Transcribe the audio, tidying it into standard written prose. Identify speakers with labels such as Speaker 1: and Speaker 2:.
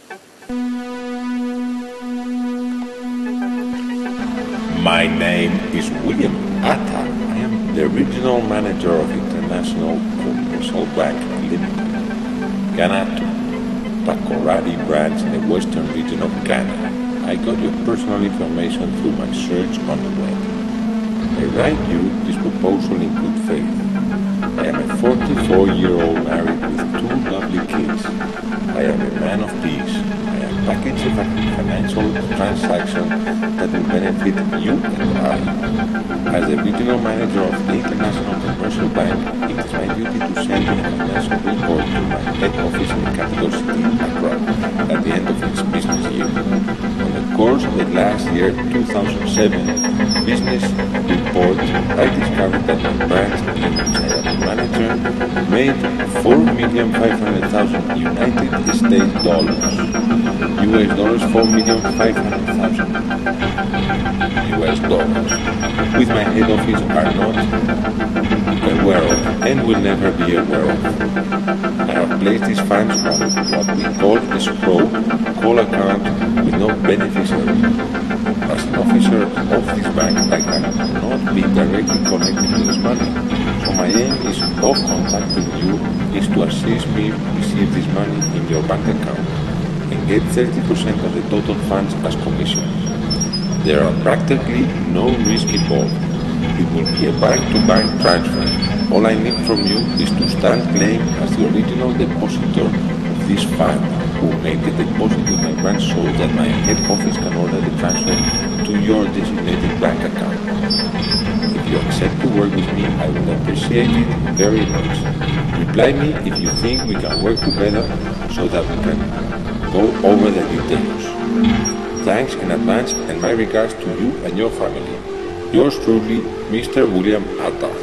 Speaker 1: My name is William Atta. I am the regional manager of International Commercial Bank Limited, Ghana to Takoradi branch in the western region of Ghana. I got your personal information through my search on the web. I write you this proposal in good faith. I am a 44-year-old married with two lovely kids. I am a man of peace. I am packaging a financial transaction that will benefit you and I. As the regional manager of the International Commercial Bank, it is my duty to send a financial report to my head office in the capital city, Accra, at the end of each business year. On the course of the last year, 2007, business report, I discovered that my branch in which I am the manager made $4,500,000 United States dollars. US dollars, $4,500,000 US dollars, which my head office are not aware of and will never be aware of. I have placed these funds on what we call a escrow call account with no beneficiary. As an officer of this bank, I cannot be directly connected to this money. So my aim is of contacting you is to assist me receive this money in your bank account and get 30% of the total funds as commission. There are practically no risk involved. It will be a bank-to-bank transfer. All I need from you is to stand claim as the original depositor of this fund, who make the deposit with my branch so that my head office can order the transfer to your designated bank account. If you accept to work with me, I would appreciate it very much. Reply me if you think we can work together so that we can go over the details. Thanks in advance and my regards to you and your family. Yours truly, Mr. William Atta.